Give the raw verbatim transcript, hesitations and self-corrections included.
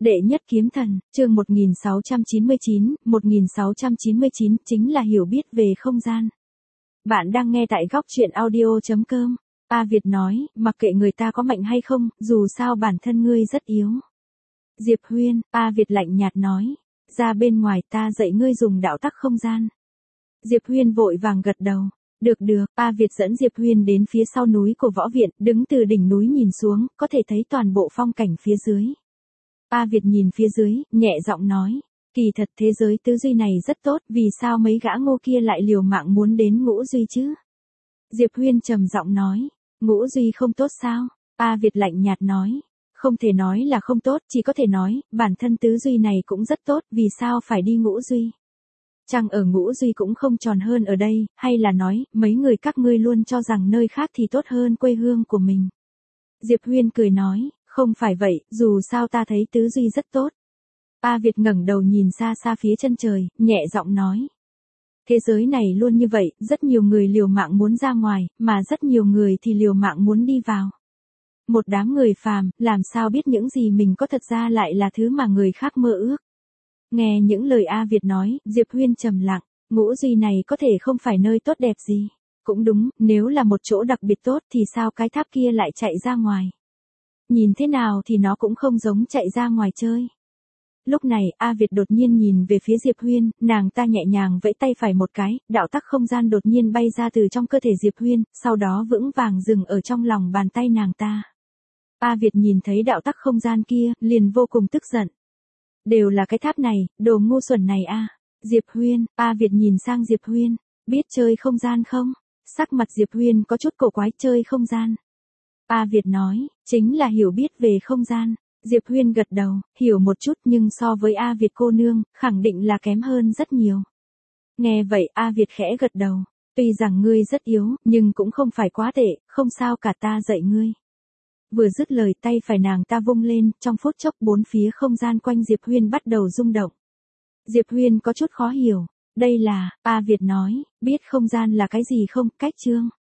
Đệ nhất kiếm thần, chương một nghìn sáu trăm chín mươi chín, một nghìn sáu trăm chín mươi chín chính là hiểu biết về không gian. Bạn đang nghe tại góc truyện audio chấm com. A Việt nói, mặc kệ người ta có mạnh hay không, dù sao bản thân ngươi rất yếu. Diệp Huyên, A Việt lạnh nhạt nói, ra bên ngoài ta dạy ngươi dùng đạo tắc không gian. Diệp Huyên vội vàng gật đầu. Được được, A Việt dẫn Diệp Huyên đến phía sau núi của võ viện, đứng từ đỉnh núi nhìn xuống, có thể thấy toàn bộ phong cảnh phía dưới. A Việt nhìn phía dưới, nhẹ giọng nói, kỳ thật thế giới tứ duy này rất tốt, vì sao mấy gã ngô kia lại liều mạng muốn đến ngũ duy chứ? Diệp Huyên trầm giọng nói, ngũ duy không tốt sao? A Việt lạnh nhạt nói, không thể nói là không tốt, chỉ có thể nói, bản thân tứ duy này cũng rất tốt, vì sao phải đi ngũ duy? Chẳng ở ngũ duy cũng không tròn hơn ở đây, hay là nói, mấy người các ngươi luôn cho rằng nơi khác thì tốt hơn quê hương của mình. Diệp Huyên cười nói, không phải vậy, dù sao ta thấy tứ duy rất tốt. A Việt ngẩng đầu nhìn xa xa phía chân trời, nhẹ giọng nói. Thế giới này luôn như vậy, rất nhiều người liều mạng muốn ra ngoài, mà rất nhiều người thì liều mạng muốn đi vào. Một đám người phàm, làm sao biết những gì mình có thật ra lại là thứ mà người khác mơ ước. Nghe những lời A Việt nói, Diệp Huyên trầm lặng, ngũ duy này có thể không phải nơi tốt đẹp gì. Cũng đúng, nếu là một chỗ đặc biệt tốt thì sao cái tháp kia lại chạy ra ngoài. Nhìn thế nào thì nó cũng không giống chạy ra ngoài chơi. Lúc này, A Việt đột nhiên nhìn về phía Diệp Huyên, nàng ta nhẹ nhàng vẫy tay phải một cái, đạo tắc không gian đột nhiên bay ra từ trong cơ thể Diệp Huyên, sau đó vững vàng dừng ở trong lòng bàn tay nàng ta. A Việt nhìn thấy đạo tắc không gian kia, liền vô cùng tức giận. Đều là cái tháp này, đồ ngu xuẩn này a. Diệp Huyên, A Việt nhìn sang Diệp Huyên, biết chơi không gian không? Sắc mặt Diệp Huyên có chút cổ quái, chơi không gian. A Việt nói, chính là hiểu biết về không gian. Diệp Huyên gật đầu, hiểu một chút nhưng so với A Việt cô nương, khẳng định là kém hơn rất nhiều. Nghe vậy A Việt khẽ gật đầu, tuy rằng ngươi rất yếu, nhưng cũng không phải quá tệ, không sao cả ta dạy ngươi. Vừa dứt lời tay phải nàng ta vung lên, trong phút chốc bốn phía không gian quanh Diệp Huyên bắt đầu rung động. Diệp Huyên có chút khó hiểu, đây là, A Việt nói, biết không gian là cái gì không, cách chương.